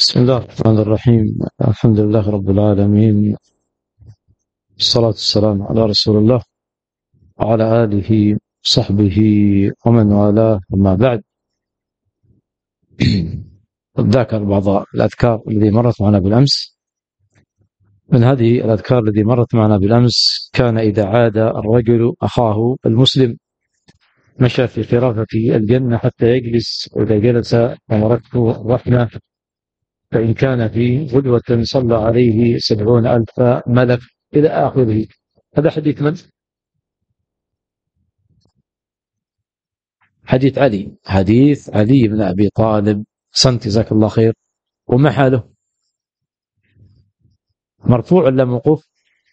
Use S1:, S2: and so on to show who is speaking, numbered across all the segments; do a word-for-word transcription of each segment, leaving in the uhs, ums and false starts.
S1: بسم الله الرحمن الرحيم. الحمد لله رب العالمين، الصلاة والسلام على رسول الله وعلى آله وصحبه ومن والاه، أما بعد. أتذكر بعض الأذكار التي مرت معنا بالأمس. من هذه الأذكار التي مرت معنا بالأمس: كان إذا عاد الرجل أخاه المسلم مشى في خرافة الجنة حتى يجلس، وإذا جلس أمرته الرحمة، فإن كان في غدوة صلى عليه سبعون ألف ملك، إلى آخره. هذا حديث من؟ حديث علي، حديث علي بن أبي طالب. صنت، جزاك الله خير. وما حاله؟ مرفوع ولا موقوف؟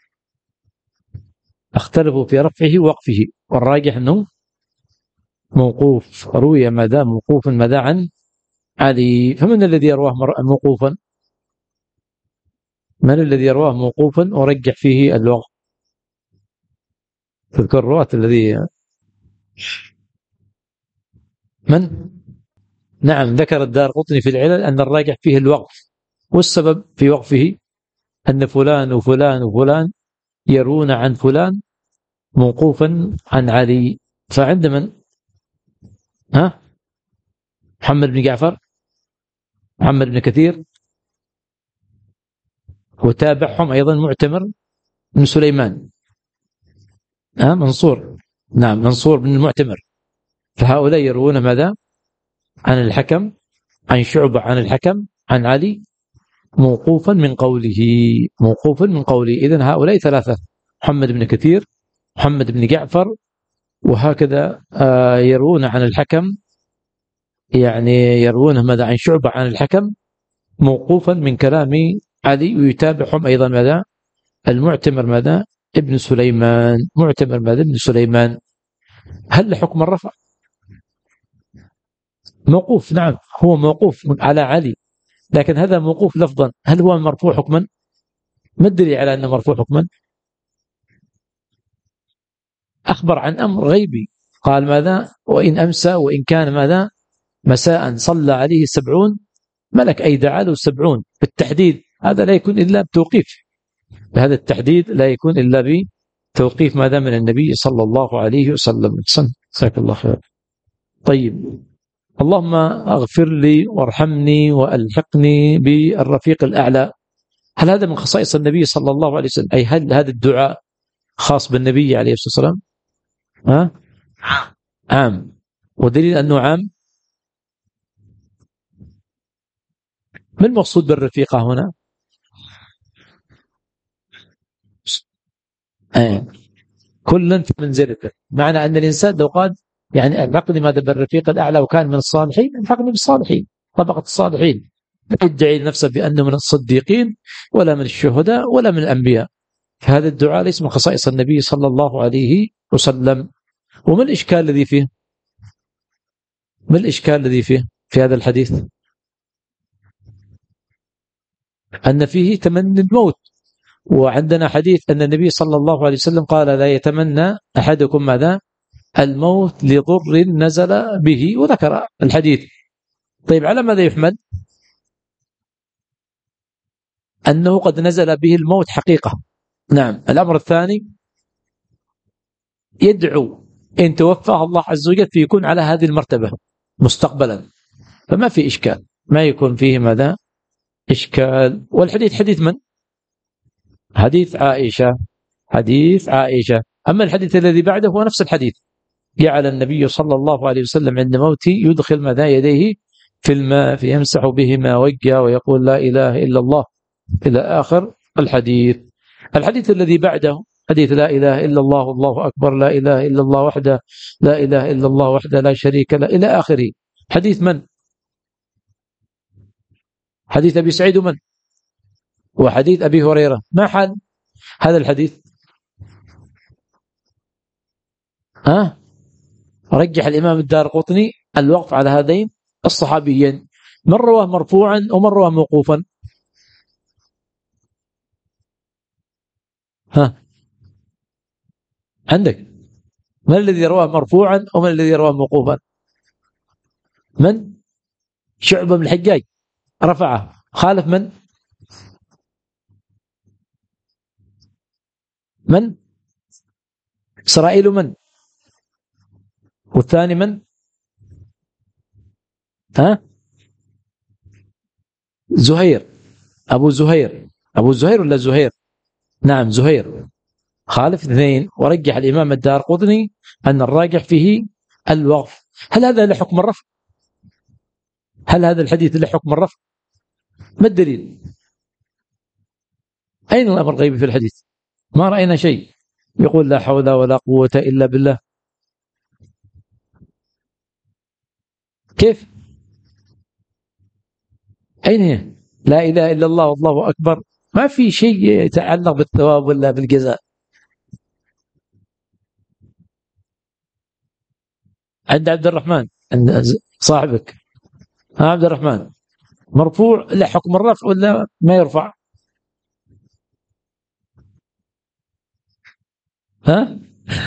S1: اختلفوا في رفعه ووقفه، والراجح أنه موقوف. روي مدى موقوفا مدى عن علي. فمن الذي يرواه موقوفا؟ من الذي يرواه موقوفا ورجح فيه الوقف؟ تذكر الرواة الذي من؟ نعم، ذكر الدارقطني في العلل أن الراجح فيه الوقف، والسبب في وقفه أن فلان وفلان وفلان يرون عن فلان موقوفا عن علي. فعند من؟ ها؟ محمد بن جعفر، محمد بن كثير، وتابعهم أيضا معتمر بن سليمان، ها؟ منصور، نعم، منصور بن المعتمر. فهؤلاء يروون ماذا؟ عن الحكم، عن شعبة عن الحكم عن علي، موقوفا من قوله، موقوفا من قوله. إذن هؤلاء ثلاثة: محمد بن كثير، محمد بن جعفر، وهكذا آه يروون عن الحكم، يعني يروونه ماذا؟ عن شعبة عن الحكم، موقوفا من كلام علي. ويتابعهم أيضا ماذا؟ المعتمر ماذا؟ ابن سليمان، معتمر ماذا؟ ابن سليمان. هل لحكم الرفع؟ موقوف، نعم، هو موقوف على علي، لكن هذا موقوف لفظا. هل هو مرفوع حكما؟ ما الدليل على أنه مرفوع حكما؟ أخبر عن أمر غيبي، قال ماذا؟ وإن أمسى وإن كان ماذا؟ مساء صلى عليه سبعون ملك، أي دعا له سبعون. بالتحديد هذا لا يكون إلا بتوقيف، هذا التحديد لا يكون إلا بتوقيف ماذا؟ من النبي صلى الله عليه وسلم. جزاك الله خير. طيب، اللهم اغفر لي وارحمني وألحقني بالرفيق الأعلى. هل هذا من خصائص النبي صلى الله عليه وسلم؟ أي هل هذا الدعاء خاص بالنبي عليه الصلاة والسلام؟ ها؟ عام. ودليل أنه عام، ما المقصود بالرفيقة هنا؟ آه. كلا في منزلته، معنى أن الإنسان لو قال يعني الحقني ماذا بالرفيق الأعلى وكان من الصالحين، الحقني بالصالحين، طبقة الصالحين، لا يدعي نفسه بأنه من الصديقين ولا من الشهداء ولا من الأنبياء. فهذا الدعاء ليس من خصائص النبي صلى الله عليه وسلم. وما الإشكال الذي فيه؟ ما الإشكال الذي فيه في هذا الحديث؟ أن فيه تمني الموت، وعندنا حديث أن النبي صلى الله عليه وسلم قال: لا يتمنى أحدكم ماذا؟ الموت لضر نزل به، وذكر الحديث. طيب، على ماذا يحمل؟ أنه قد نزل به الموت حقيقة. نعم. الأمر الثاني: يدعو إن توفاه الله عز وجل فيكون على هذه المرتبة مستقبلا، فما في إشكال، ما يكون فيه ماذا؟ إشكال. والحديث حديث من؟ حديث عائشة، حديث عائشة. أما الحديث الذي بعده هو نفس الحديث: جعل النبي صلى الله عليه وسلم عند موته يدخل ماذا؟ يديه في الماء فيمسح بهما وجهه ويقول: لا إله إلا الله، إلى آخر الحديث. الحديث الذي بعده حديث: لا إله إلا الله والله أكبر، لا إله إلا الله وحده، لا إله إلا الله وحده لا شريك له، إلى آخره. حديث من؟ حديث أبي سعيد. من؟ وحديث أبي هريرة. ما حال هذا الحديث؟ ها؟ رجح الإمام الدارقطني الوقف على هذين الصحابيين، من رواه مرفوعا ومن رواه موقوفا. ها؟ عندك من الذي رواه مرفوعا ومن الذي رواه موقوفا؟ من؟ شعبة بن الحجاج رفعه، خالف من؟ من؟ إسرائيل من؟ والثاني من؟ ها؟ زهير، أبو زهير، أبو زهير ولا زهير؟ نعم زهير، خالف اثنين. ورجح الإمام الدارقطني أن الراجح فيه الوقف. هل هذا له حكم الرفع؟ هل هذا الحديث له حكم الرفع؟ ما الدليل؟ أين الأمر الغيبي في الحديث؟ ما رأينا شيء يقول لا حول ولا قوة إلا بالله. كيف؟ أين هي؟ لا إله إلا الله والله أكبر، ما في شيء يتعلق بالثواب ولا بالجزاء. عند عبد الرحمن، عند صاحبك، ها عبد الرحمن، مرفوع له حكم الرفع ولا ما يرفع؟ ها؟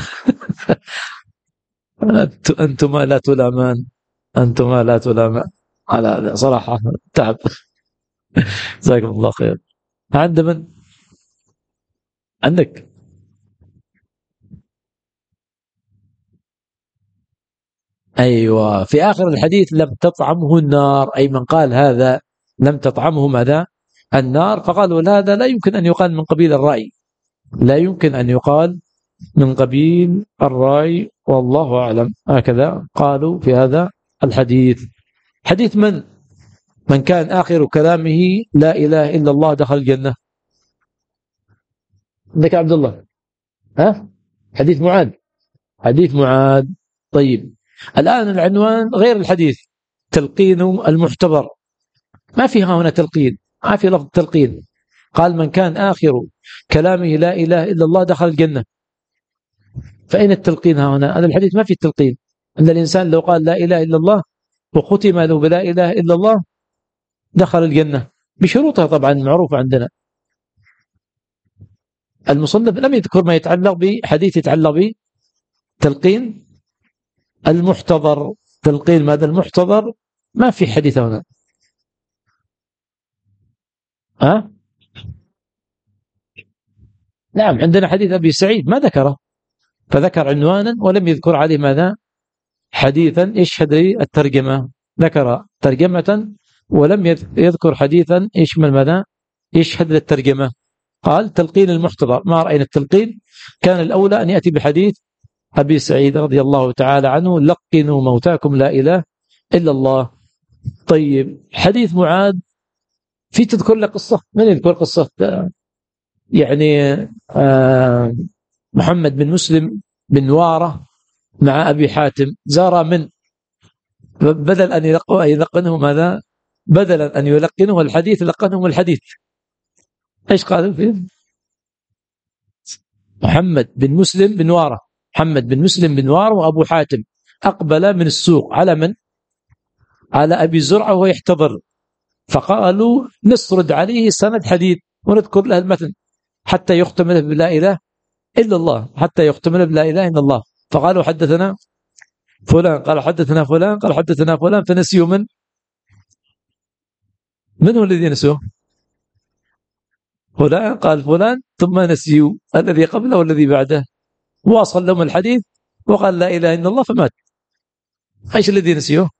S1: أنتما لا تلامان، أنتما لا تلامان على هذا صراحة. تعب. جزاكم الله خير. عند من؟ عندك؟ أيوة، في آخر الحديث لم تطعمه النار، أي من قال هذا لم تطعمه ماذا؟ النار. فقالوا هذا لا يمكن أن يقال من قبيل الرأي، لا يمكن أن يقال من قبيل الرأي، والله أعلم. هكذا قالوا في هذا الحديث. حديث من؟ من كان آخر كلامه لا إله إلا الله دخل الجنة. عندك عبد الله؟ ها؟ حديث معاذ، حديث معاذ. طيب الآن العنوان غير الحديث، تلقين المحتضر. ما فيها هنا تلقين، ما في لفظ تلقين. قال من كان آخر كلامه لا إله إلا الله دخل الجنة. فأين التلقين هنا؟ هذا الحديث ما فيه تلقين. أن الإنسان لو قال لا إله إلا الله وختم له بلا إله إلا الله دخل الجنة بشروطها طبعا معروفة عندنا. المصنف لم يذكر ما يتعلق بحديث يتعلق بتلقين المحتضر. تلقين ماذا المحتضر؟ ما في حديث هنا. أه؟ نعم عندنا حديث أبي سعيد ما ذكره، فذكر عنوانا ولم يذكر عليه ماذا؟ حديثا يشهد للترجمة. ذكر ترجمة ولم يذكر حديثا يشمل ماذا؟ يشهد للترجمة. قال تلقين المحتضر، ما رأينا التلقين. كان الأولى أن يأتي بحديث أبي سعيد رضي الله تعالى عنه لقنوا موتاكم لا إله إلا الله. طيب حديث معاذ في تذكر له قصة، من يذكر قصة؟ يعني آه محمد بن مسلم بن نوارة مع أبي حاتم زار من بدل أن يلقنه ماذا؟ بدلا أن يلقنه الحديث لقنهم الحديث. إيش قالوا فيه؟ محمد بن مسلم بن نوارة، محمد بن مسلم بن نوارة وأبو حاتم أقبل من السوق على من؟ على أبي زرعة وهو يحتضر. فقالوا نسرد عليه سند حديث ونذكر له المتن حتى يختم له بلا إله إلا الله، حتى يختم له بلا إله إلا الله. فقالوا حدثنا فلان، قال حدثنا فلان، قال حدثنا فلان، فنسيوا من؟ من هو الذي نسوه؟ فلان قال فلان، ثم نسيوا الذي قبله والذي بعده. واصل لهم الحديث وقال لا إله إلا الله فمات. ايش الذي نسيوه؟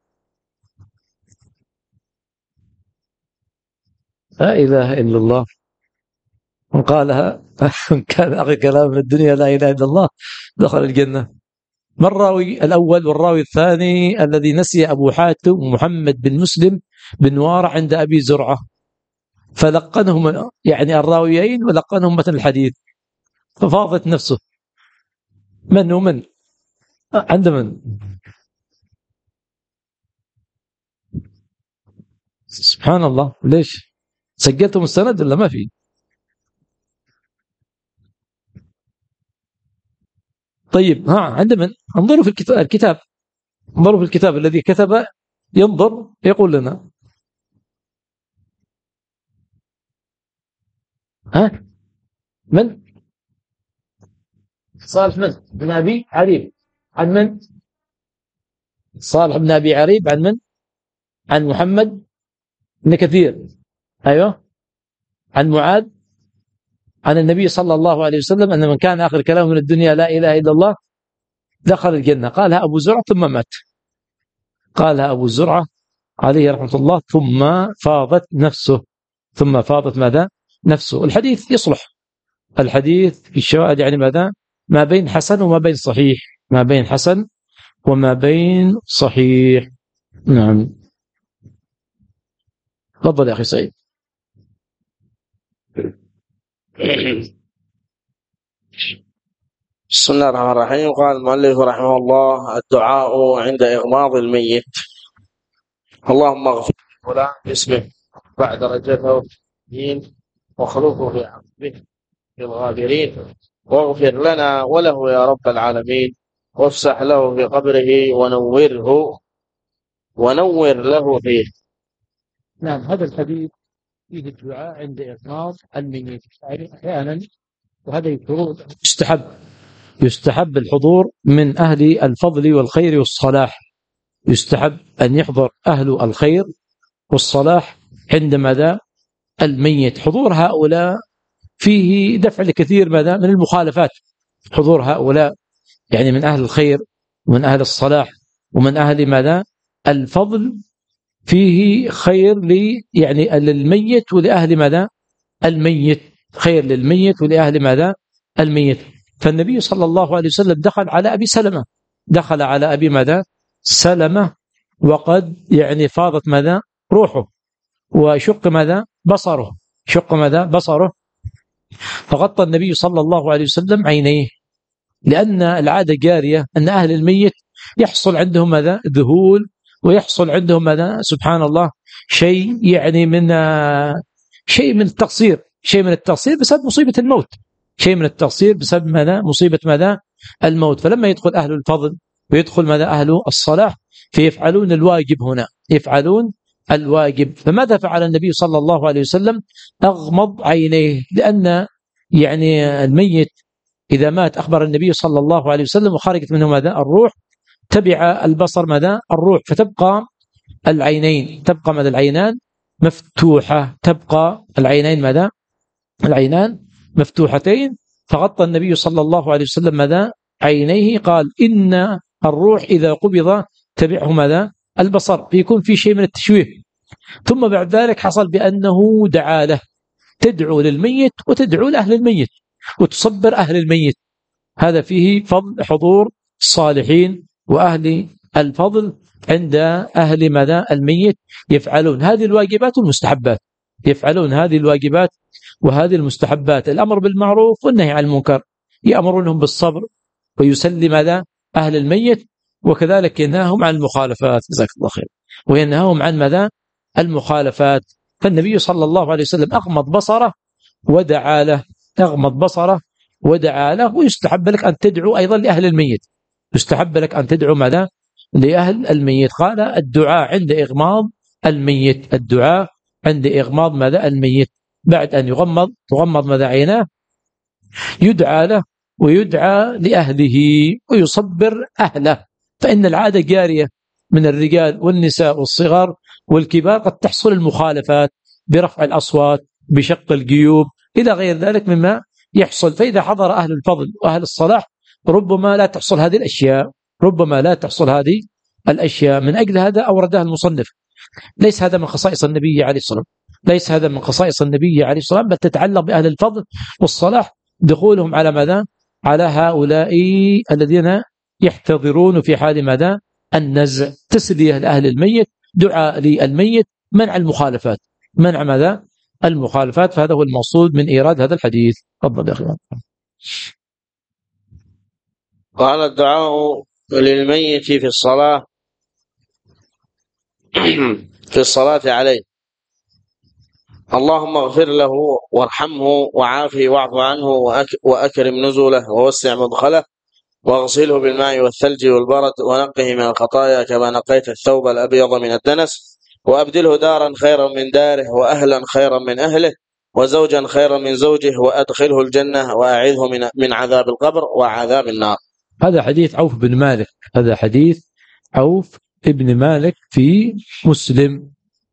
S1: لا إله إلا الله. وقالها كان أخي كلام من الدنيا لا إله إلا الله دخل الجنة. ما الراوي الأول والراوي الثاني الذي نسي؟ أبو حاتم محمد بن مسلم بن نوارة عند أبي زرعة، فلقنهم يعني الراويين ولقنهم متن الحديث، ففاضت نفسه. من ومن؟ عند من؟ سبحان الله. ليش سجلتم السند ولا ما في؟ طيب ها عند من؟ انظروا في الكتاب، انظروا في الكتاب الذي كتب، ينظر يقول لنا. ها من؟ صالح من؟ بن أبي عريب. عن من؟ صالح بن أبي عريب. عن من؟ عن محمد بن كثير. أيوه عن معاذ عن النبي صلى الله عليه وسلم أن من كان آخر كلامه من الدنيا لا إله إلا الله دخل الجنة. قالها أبو زرعة ثم مات. قالها أبو زرعة عليه رحمة الله ثم فاضت نفسه. ثم فاضت ماذا؟ نفسه. الحديث يصلح. الحديث في الشواهد يعني ماذا؟ ما بين حسن وما بين صحيح. ما بين حسن وما بين صحيح. نعم. تفضل يا أخي سعيد.
S2: بسم الله الرحمن الرحيم. قال المؤلف رحمه الله: الدعاء عند إغماض الميت. اللهم اغفر فلان باسمه بعد درجته الدين وخلوفه في عقبه في الغابرين، واغفر لنا وله يا رب العالمين، وافسح له في قبره ونوره ونور له فيه.
S1: نعم. هذا الحديث فيه الدعاء عند إغماض الميت أحيانا، وهذا يستحب يستحب الحضور من أهل الفضل والخير والصلاح. يستحب أن يحضر أهل الخير والصلاح عند ماذا؟ الميت. حضور هؤلاء فيه دفع لكثير ماذا؟ من المخالفات. حضور هؤلاء يعني من أهل الخير ومن أهل الصلاح ومن أهل ماذا؟ الفضل، فيه خير لي يعني للميت ولأهل ماذا؟ الميت. خير للميت ولأهل ماذا؟ الميت. فالنبي صلى الله عليه وسلم دخل على أبي سلمة دخل على أبي ماذا؟ سلمة وقد يعني فاضت ماذا؟ روحه، وشق ماذا؟ بصره. شق ماذا؟ بصره. فغطى النبي صلى الله عليه وسلم عينيه، لأن العادة جارية أن أهل الميت يحصل عندهم ماذا؟ ذهول، ويحصل عندهم ماذا؟ سبحان الله شيء يعني من شيء من التقصير شيء من التقصير بسبب مصيبة الموت. شيء من التقصير بسبب ماذا؟ مصيبة ماذا؟ الموت. فلما يدخل أهل الفضل ويدخل ماذا؟ أهل الصلاح فيفعلون الواجب هنا، يفعلون الواجب. فماذا فعل النبي صلى الله عليه وسلم؟ أغمض عينيه، لأن يعني الميت إذا مات أخبر النبي صلى الله عليه وسلم وخرجت منه ماذا؟ الروح، تبع البصر ماذا؟ الروح، فتبقى العينين تبقى ماذا؟ العينان مفتوحة، تبقى العينين ماذا؟ العينان مفتوحتين. فغطى النبي صلى الله عليه وسلم ماذا؟ عينيه. قال إن الروح إذا قبض تبعه ماذا؟ البصر، فيكون في شيء من التشويه. ثم بعد ذلك حصل بأنه دعا له، تدعو للميت وتدعو لأهل الميت وتصبر أهل الميت. هذا فيه فضل حضور الصالحين وأهل الفضل عند أهل ماذا؟ الميت. يفعلون هذه الواجبات والمستحبات، يفعلون هذه الواجبات وهذه المستحبات. الأمر بالمعروف والنهي عن المنكر، يأمرونهم بالصبر ويسلم ماذا؟ أهل الميت، وكذلك ينهاهم عن المخالفات، جزاك الله خير، وينهاهم عن ماذا؟ المخالفات. فالنبي صلى الله عليه وسلم أغمض بصره ودعا له، أغمض بصره ودعا له. ويستحب لك أن تدعو أيضا لأهل الميت، يستحب لك أن تدعو ماذا؟ لأهل الميت. قال الدعاء عند إغماض الميت، الدعاء عند إغماض ماذا؟ الميت. بعد أن يغمض تغمض ماذا؟ عيناه، يدعى له ويدعى لأهله ويصبر أهله. فإن العادة جارية من الرجال والنساء والصغار والكبار، قد تحصل المخالفات برفع الأصوات، بشق الجيوب، إلى غير ذلك مما يحصل. فإذا حضر أهل الفضل وأهل الصلاح ربما لا تحصل هذه الأشياء، ربما لا تحصل هذه الأشياء. من أجل هذا أوردها المصنف. ليس هذا من خصائص النبي عليه الصلاة والسلام، ليس هذا من خصائص النبي عليه الصلاة والسلام، بل تتعلق بأهل الفضل والصلاح، دخولهم على ماذا؟ على هؤلاء الذين يحتضرون في حال ماذا؟ النزع. تسلية لأهل الميت، دعاء للميت، منع المخالفات، منع ماذا؟ المخالفات. فهذا هو المقصود من إيراد هذا الحديث. تفضل يا أخي.
S2: قال الدعاء للميت في الصلاة في الصلاة عليه: اللهم اغفر له وارحمه وعافه واعف عنه وأكرم نزله ووسع مدخله واغسله بالماء والثلج والبرد ونقه من الخطايا كما نقيت الثوب الأبيض من الدنس، وأبدله دارا خيرا من داره وأهلا خيرا من أهله وزوجا خيرا من زوجه وأدخله الجنة وأعذه من من عذاب القبر وعذاب النار.
S1: هذا حديث عوف بن مالك، هذا حديث عوف ابن مالك في مسلم.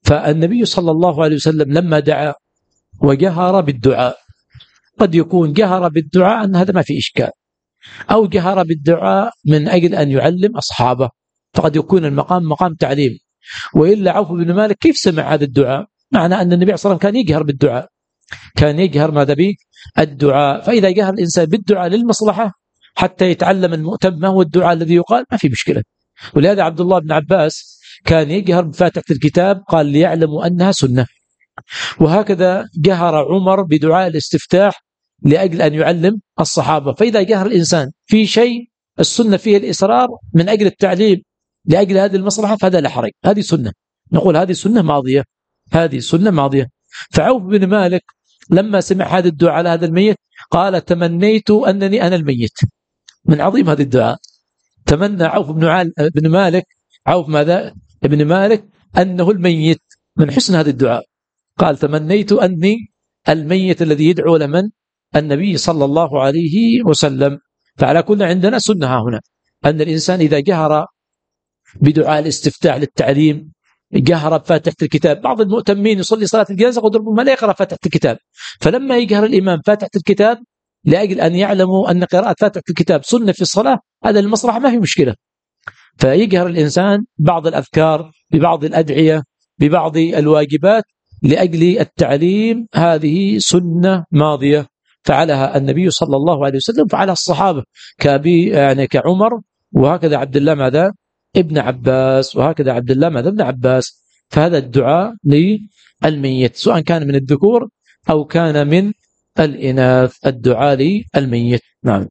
S1: فالنبي صلى الله عليه وسلم لما دعا وجهر بالدعاء، قد يكون جهر بالدعاء أن هذا ما في إشكال، أو جهر بالدعاء من أجل أن يعلم أصحابه، فقد يكون المقام مقام تعليم. وإلا عوف بن مالك كيف سمع هذا الدعاء؟ معنى أن النبي صلى الله عليه وسلم كان يجهر بالدعاء، كان يجهر ماذا به؟ الدعاء. فإذا جهر الإنسان بالدعاء للمصلحة حتى يتعلم المؤتم ما هو الدعاء الذي يقال، ما في مشكلة. ولهذا عبد الله بن عباس كان يجهر بفاتحة الكتاب، قال ليعلموا أنها سنة. وهكذا جهر عمر بدعاء الاستفتاح لأجل أن يعلم الصحابة. فإذا جهر الإنسان في شيء السنة فيه الإصرار من أجل التعليم لأجل هذه المصلحة فهذا لا حرج، هذه سنة، نقول هذه سنة ماضية، هذه سنة ماضية. فعوف بن مالك لما سمع هذا الدعاء على هذا الميت قال تمنيت أنني أنا الميت. من عظيم هذا الدعاء، تمنى عوف بن, بن مالك عوف ماذا ابن مالك أنه الميت، من حسن هذا الدعاء قال تمنيت أني الميت الذي يدعو لمن؟ النبي صلى الله عليه وسلم. فعلى كل عندنا سنة هنا أن الإنسان إذا جهر بدعاء الاستفتاح للتعليم، جهر بفاتحة الكتاب. بعض المؤتمين يصلي صلاة الجنازة قد ربما لا يقرأ فاتحة الكتاب، فلما يجهر الإمام فاتحة الكتاب لأجل أن يعلموا أن قراءة فاتحة الكتاب سنة في الصلاة، هذا المصلحة ما في مشكلة. فيجهر الإنسان بعض الأذكار ببعض الأدعية ببعض الواجبات لأجل التعليم، هذه سنة ماضية فعلها النبي صلى الله عليه وسلم، فعلها الصحابة كأبي يعني كعمر، وهكذا عبد الله ماذا ابن عباس، وهكذا عبد الله ماذا ابن عباس. فهذا الدعاء للميت سواء كان من الذكور أو كان من الإناث، الدعاء للميت. نعم.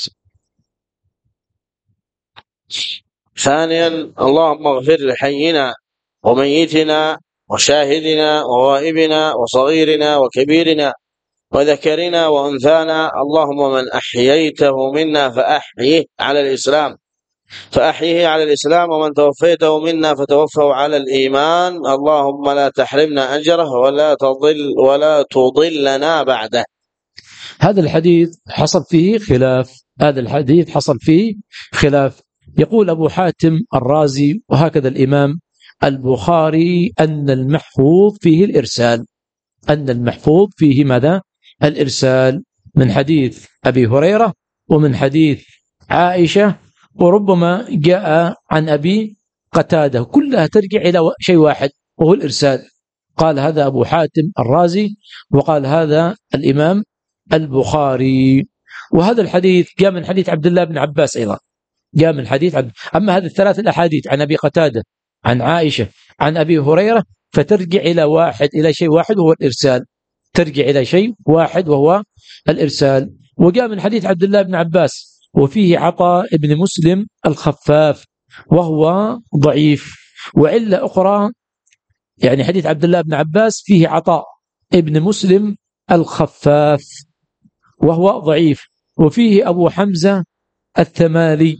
S2: ثانيا اللهم اغفر لحينا وميتنا وشاهدنا وغائبنا وصغيرنا وكبيرنا وذكرنا وأنثانا، اللهم من أحييته منا فأحيه على الإسلام فأحيه على الإسلام، ومن توفيته منا فتوفه على الإيمان، اللهم لا تحرمنا أجره ولا تضل ولا تضلنا بعده.
S1: هذا الحديث حصل فيه خلاف، هذا الحديث حصل فيه خلاف. يقول أبو حاتم الرازي وهكذا الإمام البخاري أن المحفوظ فيه الإرسال، أن المحفوظ فيه ماذا؟ الإرسال، من حديث أبي هريرة ومن حديث عائشة، وربما جاء عن أبي قتادة، كلها ترجع إلى شيء واحد وهو الإرسال. قال هذا أبو حاتم الرازي، وقال هذا الإمام البخاري. وهذا الحديث جاء من حديث عبد الله بن عباس أيضا، جاء من حديث عبد. أما هذه الثلاث الأحاديث عن أبي قتادة عن عائشة عن أبي هريرة فترجع إلى واحد، إلى شيء واحد وهو الإرسال، ترجع إلى شيء واحد وهو الإرسال. وجاء من حديث عبد الله بن عباس وفيه عطاء ابن مسلم الخفاف وهو ضعيف. وعلة أخرى يعني حديث عبد الله بن عباس فيه عطاء ابن مسلم الخفاف وهو ضعيف، وفيه أبو حمزة الثمالي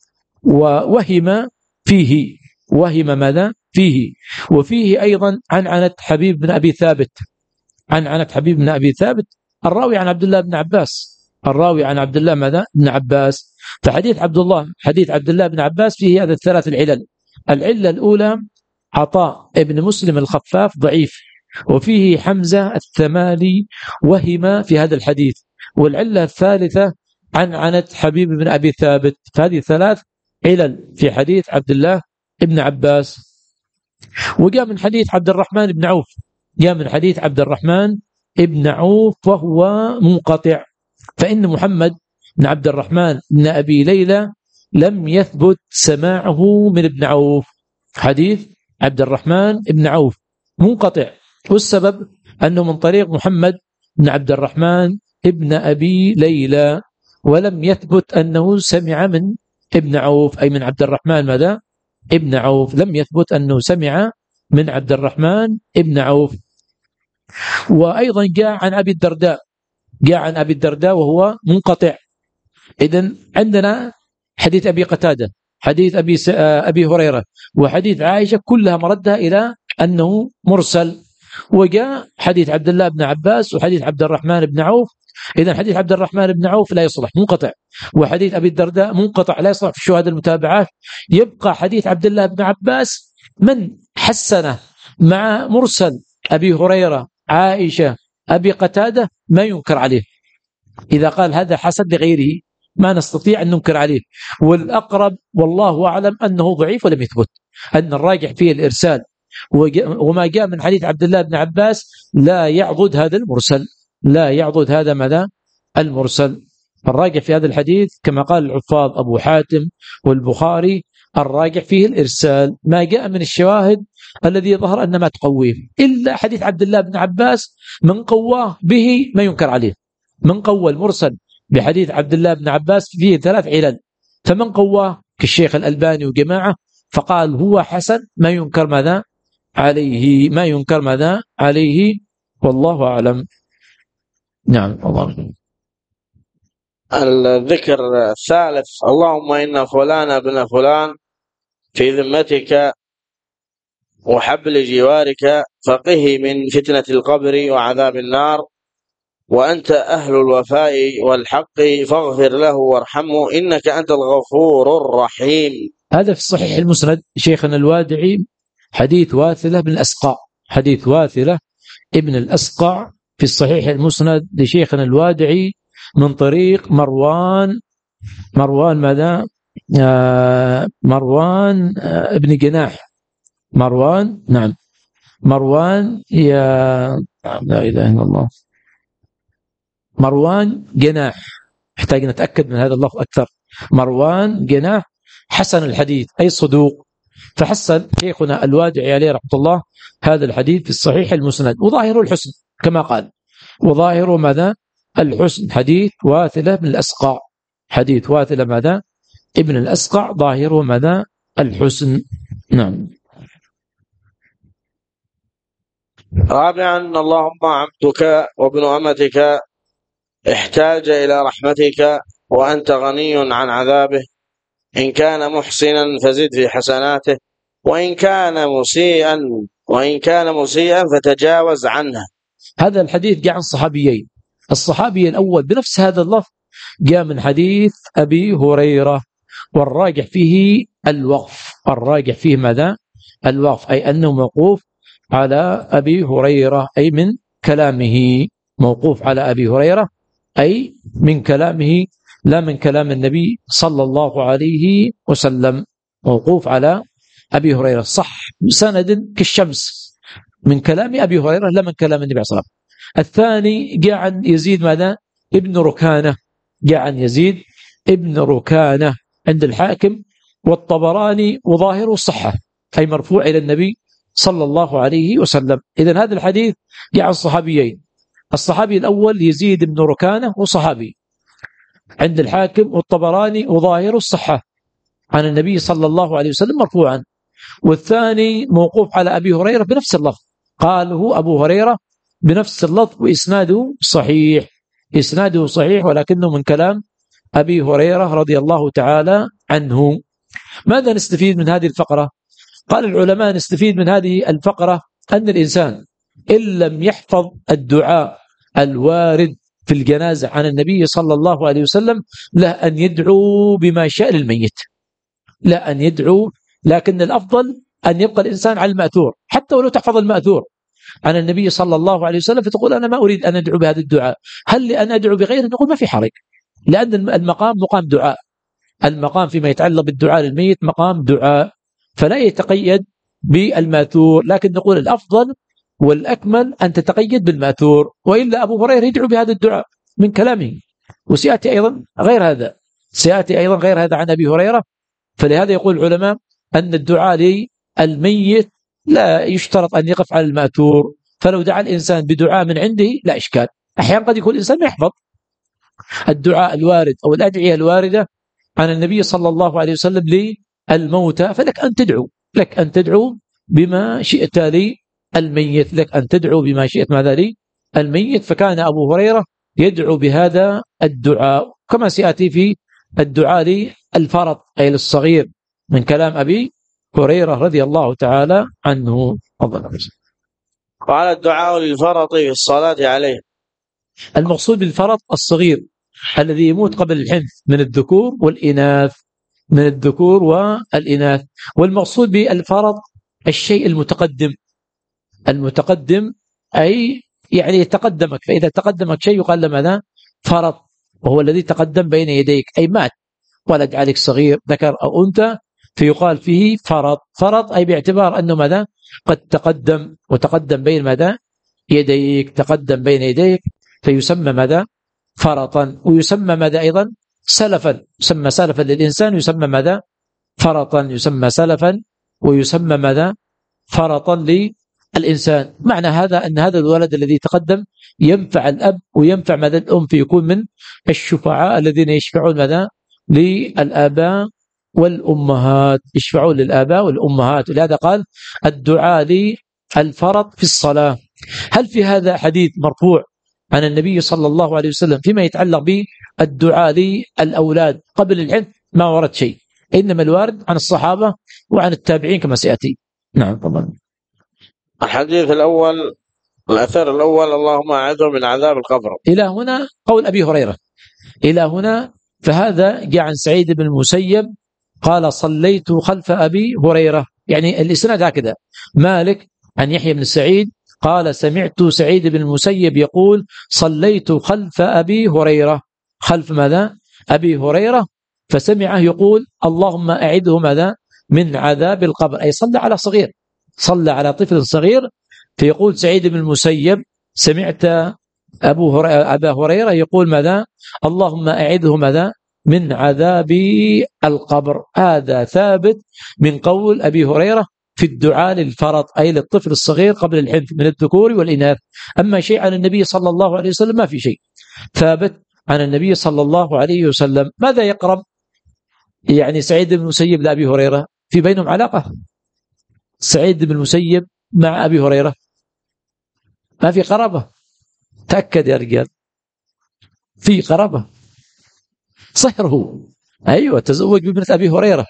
S1: ووهم فيه، وهم ماذا فيه. وفيه أيضا عن عنة حبيب بن أبي ثابت، عن عنة حبيب بن أبي ثابت الراوي عن عبد الله بن عباس، الراوي عن عبد الله ماذا بن عباس. فحديث عبد الله حديث عبد الله بن عباس فيه هذا الثلاث العلل. العلة الأولى عطاء ابن مسلم الخفاف ضعيف، وفيه حمزة الثمالي وهم في هذا الحديث. والعلة الثالثة عن عنة حبيب بن أبي ثابت. فهذه ثلاث علل في حديث عبد الله ابن عباس. وجاء من حديث عبد الرحمن بن عوف، جاء من حديث عبد الرحمن ابن عوف وهو منقطع، فإن محمد بن عبد الرحمن بن أبي ليلى لم يثبت سماعه من ابن عوف. حديث عبد الرحمن بن عوف منقطع، والسبب أنه من طريق محمد بن عبد الرحمن ابن أبي ليلى، ولم يثبت أنه سمع من ابن عوف، أي من عبد الرحمن ماذا ابن عوف، لم يثبت أنه سمع من عبد الرحمن ابن عوف. وأيضا جاء عن أبي الدرداء، جاء عن أبي الدرداء وهو منقطع. إذن عندنا حديث أبي قتادة، حديث أبي, أبي هريرة، وحديث عائشة، كلها مردها إلى أنه مرسل. وجاء حديث عبد الله بن عباس وحديث عبد الرحمن بن عوف. إذن حديث عبد الرحمن بن عوف لا يصلح، منقطع، وحديث أبي الدرداء منقطع لا يصلح في شهادة المتابعات. يبقى حديث عبد الله بن عباس من حسنه مع مرسل أبي هريرة عائشة أبي قتادة ما ينكر عليه. إذا قال هذا حسن لغيره ما نستطيع أن ننكر عليه، والأقرب والله أعلم أنه ضعيف ولم يثبت، أن الراجح فيه الإرسال، وما جاء من حديث عبد الله بن عباس لا يعضد هذا المرسل، لا يعضد هذا ماذا المرسل. الراجح في هذا الحديث كما قال الحفاظ أبو حاتم والبخاري الراجح فيه الإرسال، ما جاء من الشواهد الذي ظهر أن ما تقويه إلا حديث عبد الله بن عباس من قواه به ما ينكر عليه. من قوى المرسل بحديث عبد الله بن عباس فيه ثلاث علل، فمن قواه كالشيخ الألباني وجماعة فقال هو حسن ما ينكر ماذا عليه، ما ينكر ماذا عليه، والله أعلم. نعم الله.
S2: الذكر الثالث: اللهم إن فلان ابن فلان في ذمتك وحبل جوارك فقه من فتنة القبر وعذاب النار، وأنت أهل الوفاء والحق فاغفر له وارحمه إنك أنت الغفور الرحيم.
S1: هذا في الصحيح المسند شيخنا الوادعي حديث واثلة بن الأسقع، حديث واثلة ابن الأسقع في الصحيح المسند لشيخنا الوادعي من طريق مروان مروان ماذا آه مروان آه ابن جناح مروان نعم مروان يا لا إله إلا الله مروان جناح، نحتاج نتأكد من هذا اللفظ أكثر. مروان جناح حسن الحديث أي صدوق، فحسن شيخنا الوادعي عليه رحمة الله هذا الحديث في الصحيح المسند، وظاهره الحسن كما قال، وظاهره ماذا الحسن. حديث واثلة بن الأسقع، حديث واثلة ماذا ابن الأسقع ظاهره ماذا الحسن. نعم.
S2: رابعا: اللهم عبدك وابن أمتك احتاج إلى رحمتك وأنت غني عن عذابه، إن كان محسنا فزد في حسناته، وإن كان مسيئا وإن كان مسيئا فتجاوز عنه.
S1: هذا الحديث جاء عن صحابيين، الصحابي الأول بنفس هذا اللفظ جاء من حديث أبي هريرة، والراجح فيه الوقف، الراجح فيه ماذا الوقف، أي أنه موقوف على أبي هريرة، أي من كلامه، موقوف على أبي هريرة أي من كلامه لا من كلام النبي صلى الله عليه وسلم، موقوف على أبي هريرة صح سند كالشمس من كلام أبي هريرة لا من كلام النبي صلى الله عليه وسلم. الثاني جاء عن يزيد ماذا ابن ركانة، جاء عن يزيد ابن ركانة عند الحاكم والطبراني وظاهره الصحة أي مرفوع إلى النبي صلى الله عليه وسلم. إذن هذا الحديث جاء عن صحابيين، الصحابي الأول يزيد بن ركانة وصحابي عند الحاكم والطبراني وظاهره الصحة عن النبي صلى الله عليه وسلم مرفوعا، والثاني موقوف على أبي هريرة بنفس اللفظ، قاله أبو هريرة بنفس اللفظ وإسناده صحيح، إسناده صحيح ولكنه من كلام أبي هريرة رضي الله تعالى عنه. ماذا نستفيد من هذه الفقرة؟ قال العلماء نستفيد من هذه الفقرة أن الإنسان إن لم يحفظ الدعاء الوارد في الجنازة عن النبي صلى الله عليه وسلم لا أن يدعو بما شاء للميت، لا أن يدعو، لكن الأفضل أن يبقى الإنسان على المأثور، حتى ولو تحفظ المأثور عن النبي صلى الله عليه وسلم فتقول أنا ما أريد أن أدعو بهذا الدعاء، هل لأن أدعو بغيره؟ نقول ما في حرج، لأن المقام مقام دعاء، المقام فيما يتعلق بالدعاء للميت مقام دعاء، فلا يتقيد بالمأثور، لكن نقول الأفضل والأكمل أن تتقيد بالمأثور، وإلا أبو هريرة يدعو بهذا الدعاء من كلامه، وسيأتي أيضا غير هذا، سيأتي أيضا غير هذا عن أبي هريرة. فلهذا يقول العلماء أن الدعاء للميت لا يشترط أن يقف على المأثور، فلو دعا الإنسان بدعاء من عنده لا إشكال. أحيانا قد يكون الإنسان ما يحفظ الدعاء الوارد أو الأدعية الواردة عن النبي صلى الله عليه وسلم للموتى، فلك أن تدعو، لك أن تدعو بما شئت للميت، لك أن تدعو بما شئت ماذا لي الميت. فكان أبو هريرة يدعو بهذا الدعاء كما سيأتي في الدعاء للفرط أي للصغير من كلام أبي هريرة رضي الله تعالى عنه.
S2: وعلى الدعاء للفرط في الصلاة عليه،
S1: المقصود بالفرط الصغير الذي يموت قبل الحنث من الذكور والإناث، من الذكور والإناث، والمقصود بالفرط الشيء المتقدم المتقدم أي يعني يتقدمك، فإذا تقدمك شيء يقال له ماذا؟ فرط، وهو الذي تقدم بين يديك، أي مات ولد عليك صغير ذكر أو أنثى فيقال فيه فرط. فرط أي باعتبار أنه ماذا؟ قد تقدم، وتقدم بين ماذا؟ يديك، تقدم بين يديك فيسمى ماذا؟ فرطا. ويسمى ماذا أيضا؟ سلفا، يسمى سلفا للإنسان، يسمى ماذا؟ فرطا، يسمى سلفا ويسمى ماذا؟ فرطا للإنسان. معنى هذا أن هذا الولد الذي تقدم ينفع الأب وينفع ماذا؟ الأم، فيكون من الشفعاء الذين يشفعون ماذا؟ للآباء والأمهات، يشفعون للآباء والأمهات. ولهذا قال الدعاء للفرط في الصلاة. هل في هذا حديث مرفوع عن النبي صلى الله عليه وسلم فيما يتعلق بالدعاء للأولاد قبل الحنث؟ ما ورد شيء، إنما الوارد عن الصحابة وعن التابعين كما سيأتي. نعم طبعا.
S2: الحديث الأول، الأثر الأول: اللهم أعذه من عذاب القبر.
S1: إلى هنا قول أبي هريرة، إلى هنا. فهذا جاء عن سعيد بن المسيب قال صليت خلف أبي هريرة، يعني الإسناد هكذا. مالك عن يحيى بن سعيد قال سمعت سعيد بن المسيب يقول صليت خلف أبي هريرة. خلف ماذا؟ أبي هريرة. فسمعه يقول اللهم أعده ماذا؟ من عذاب القبر، أي صلى على صغير، صلى على طفل صغير. فيقول سعيد بن المسيب سمعت أبو هريرة أبا هريرة يقول ماذا؟ اللهم أعده ماذا؟ من عذاب القبر. هذا ثابت من قول أبي هريرة في الدعاء للفرط، أي للطفل الصغير قبل الحنث من الذكور والإناث. أما شيء عن النبي صلى الله عليه وسلم ما في شيء ثابت عن النبي صلى الله عليه وسلم. ماذا يقرب يعني سعيد بن المسيب لأبي هريرة؟ في بينهم علاقة؟ سعيد بن المسيب مع أبي هريرة ما في قرابة؟ تأكد يا رجال، في قرابة، صهره. أيوة، تزوج بابنة أبي هريرة.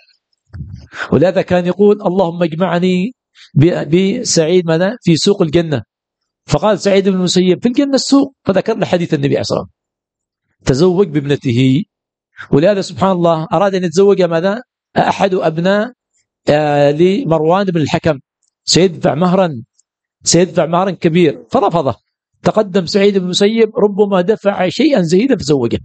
S1: ولهذا كان يقول اللهم اجمعني بسعيد ماذا؟ في سوق الجنة. فقال سعيد بن المسيب في الجنة السوق، فذكر له حديث النبي عليه الصلاة والسلام تزوج بابنته. ولهذا سبحان الله أراد أن يتزوج ماذا؟ أحد أبناء آه لمروان بن الحكم، سيدفع مهرا، سيدفع مهرا كبير، فرفضه. تقدم سعيد بن المسيب ربما دفع شيئا زهيدا فزوجه.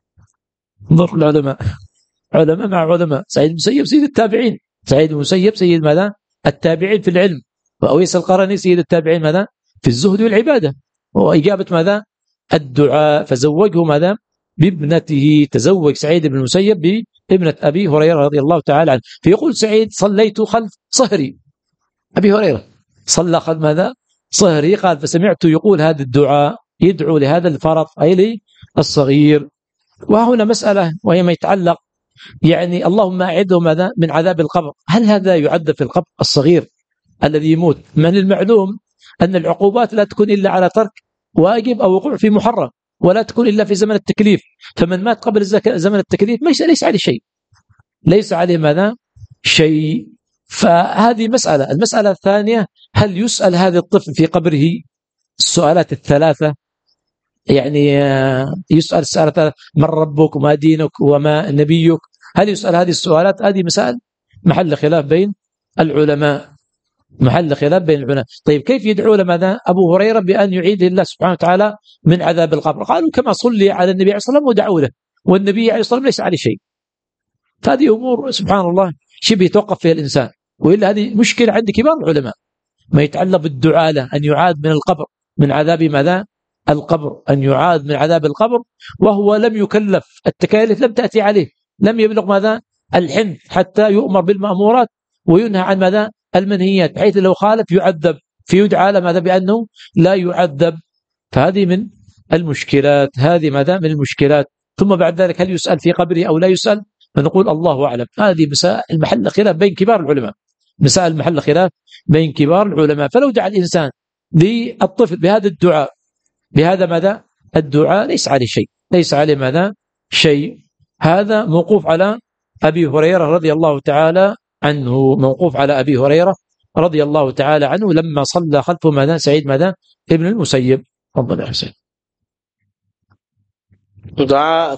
S1: انظر العلماء، علماء مع علماء. سعيد بن المسيب سيد التابعين، سعيد بن المسيب سيد ماذا؟ التابعين في العلم. وأويس القرني سيد التابعين ماذا؟ في الزهد والعبادة وإجابة ماذا؟ الدعاء. فزوجه ماذا؟ بابنته. تزوج سعيد بن المسيب بابنة أبي هريرة رضي الله تعالى عنه. فيقول سعيد صليت خلف صهري أبي هريرة، صلى خلف ماذا؟ صهري. قال فسمعت يقول هذا الدعاء يدعو لهذا الفرط أي للصغير. وهنا مسألة وهي ما يتعلق يعني اللهم أعده ماذا؟ من عذاب القبر. هل هذا يعذب في القبر الصغير الذي يموت؟ من المعلوم أن العقوبات لا تكون إلا على ترك واجب أو وقوع في محرم، ولا تكون إلا في زمن التكليف. فمن مات قبل زمن التكليف ليس عليه شيء، ليس عليه ماذا؟ شيء. فهذه مسألة. المسألة الثانية هل يسأل هذا الطفل في قبره السؤالات الثلاثة؟ يعني يسأل السؤالات من ربك وما دينك وما نبيك؟ هل يسأل هذه السؤالات؟ هذه مسائل محل خلاف بين العلماء، محل خلاف بين العلماء. طيب كيف يدعو لماذا أبو هريرة بأن يعيد الله سبحانه وتعالى من عذاب القبر؟ قالوا كما صلي على النبي عليه الصلاة والسلام ودعوا له، والنبي عليه الصلاة والسلام ليس عليه شيء. فهذه أمور سبحان الله شبه يتوقف فيها الإنسان. وإلا هذه مشكلة عند كبار العلماء ما يتعلق بالدعاء له أن يعاد من القبر، من عذاب ماذا؟ القبر، أن يعاد من عذاب القبر وهو لم يكلف، التكاليف لم تأتي عليه، لم يبلغ ماذا؟ الحنث حتى يؤمر بالمأمورات وينهى عن ماذا؟ المنهيات، بحيث لو خالف يعذب، فيدعى له ماذا؟ بأنه لا يعذب. فهذه من المشكلات، هذه ماذا؟ من المشكلات. ثم بعد ذلك هل يسأل في قبره أو لا يسأل؟ فنقول الله أعلم. هذه مسائل المحل خلاف بين كبار العلماء، مسائل المحل خلاف بين كبار العلماء. فلو دعا الإنسان للطفل بهذا الدعاء، بهذا ماذا؟ الدعاء ليس عليه شيء، ليس عليه ماذا؟ شيء. هذا موقوف على أبي هريرة رضي الله تعالى عنه، موقوف على أبي هريرة رضي الله تعالى عنه لما صلى خلفه ماذا؟ سعيد ماذا؟ ابن المسيب. تفضل يا حسين.
S2: دعاء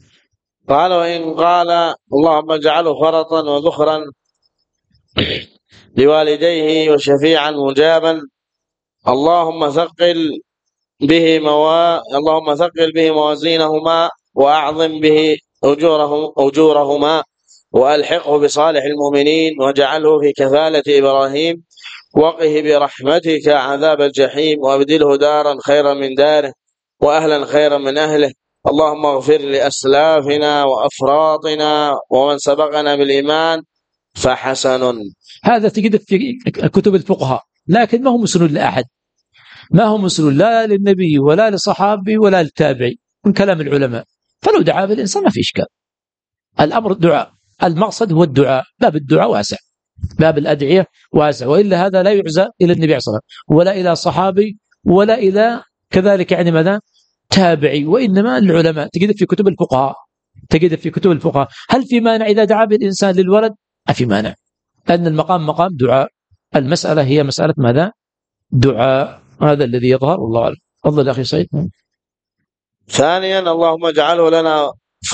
S2: قال وإن قال اللهم اجعله فرطا وذخرا لوالديه وشفيعا مجابا. اللهم ثقل به موا اللهم ثقل به موازينهما وأعظم به أجورهم أجورهما وألحقه بصالح المؤمنين واجعله في كفالة إبراهيم وقه برحمتك عذاب الجحيم وأبدله دارا خيرا من داره وأهلا خيرا من أهله. اللهم اغفر لأسلافنا وأفراطنا ومن سبقنا بالإيمان فحسن.
S1: هذا تجد في كتب الفقهاء، لكن ما هو مسنود لأحد، ما هو مسنود لا للنبي ولا لصحابي ولا للتابعي، من كلام العلماء. فلو دعا بالإنسان ما في إشكال، الأمر الدعاء، المقصد هو الدعاء، باب الدعاء واسع، باب الأدعية واسع، وإلا هذا لا يعزى إلى النبي عليه الصلاة والسلام ولا إلى صحابي ولا إلى كذلك يعني ماذا تابعي، وإنما العلماء. تجد في كتب الفقهاء، تجد في كتب الفقهاء. هل في مانع إذا دعا بالإنسان للولد؟ ما في مانع، لأن المقام مقام دعاء، المسألة هي مسألة ماذا؟ دعاء. هذا الذي يظهر والله أعلم. تفضل يا أخي سعيد.
S2: ثانيا اللهم اجعله لنا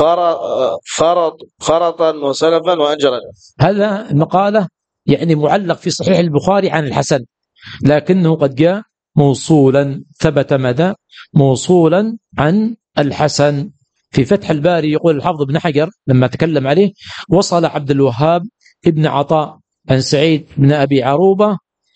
S2: فرط فرطا وسلفا وأجرا.
S1: هذا المقالة يعني معلق في صحيح البخاري عن الحسن، لكنه قد جاء موصولا، ثبت مدى موصولا عن الحسن. في فتح الباري يقول الحافظ بن حجر لما تكلم عليه: وصل عبد الوهاب ابن عطاء عن سعيد بن أبي عروبة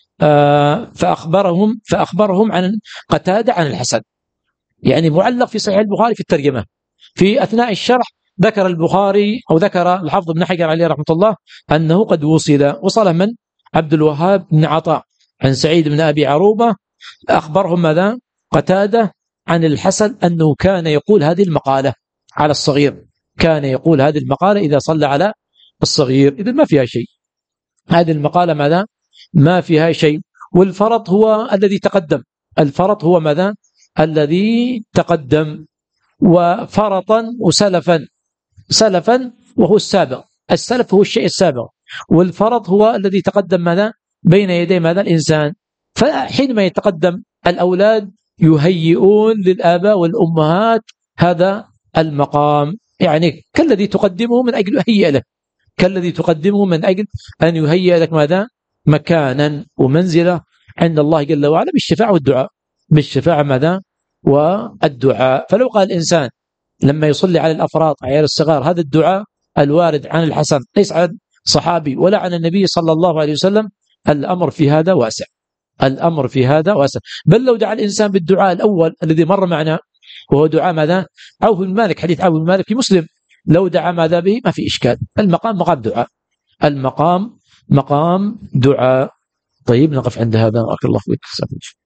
S1: فأخبرهم فأخبرهم عن قتادة عن الحسن. يعني معلق في صحيح البخاري في الترجمة. في أثناء الشرح ذكر البخاري أو ذكر الحافظ بن حجر عليه رحمة الله أنه قد وصل وصل من عبد الوهاب بن عطاء عن سعيد بن أبي عروبة أخبرهم ماذا؟ قتادة عن الحسن أنه كان يقول هذه المقالة على الصغير، كان يقول هذه المقالة إذا صلى على الصغير. إذا ما فيها شيء، هذه المقالة ماذا؟ ما فيها شيء. والفرط هو الذي تقدم، الفرط هو ماذا؟ الذي تقدم. وفرطا وسلفا، سلفا وهو السابق، السلف هو الشيء السابق، والفرط هو الذي تقدم ماذا؟ بين يدي ماذا؟ الإنسان. فحينما يتقدم الأولاد يهيئون للآباء والأمهات هذا المقام، يعني كالذي تقدمه من أجل يهيئ له، كالذي تقدمه من أجل أن يهيئ لك ماذا؟ مكانا ومنزلة عند الله جل وعلا بالشفاعة والدعاء، بالشفاعة ماذا؟ والدعاء. فلو قال الإنسان لما يصلي على الأفراط عيال الصغار هذا الدعاء الوارد عن الحسن ليس عن صحابي ولا عن النبي صلى الله عليه وسلم، الأمر في هذا واسع، الأمر في هذا واسع. بل لو دعا الإنسان بالدعاء الأول الذي مر معنا وهو دعاء ماذا؟ عوف بن مالك، حديث عوف بن مالك في مسلم، لو دعا ماذا به ما في إشكال. المقام مقام دعاء، المقام مقام دعاء. طيب نقف عند هذا. بارك الله فيك.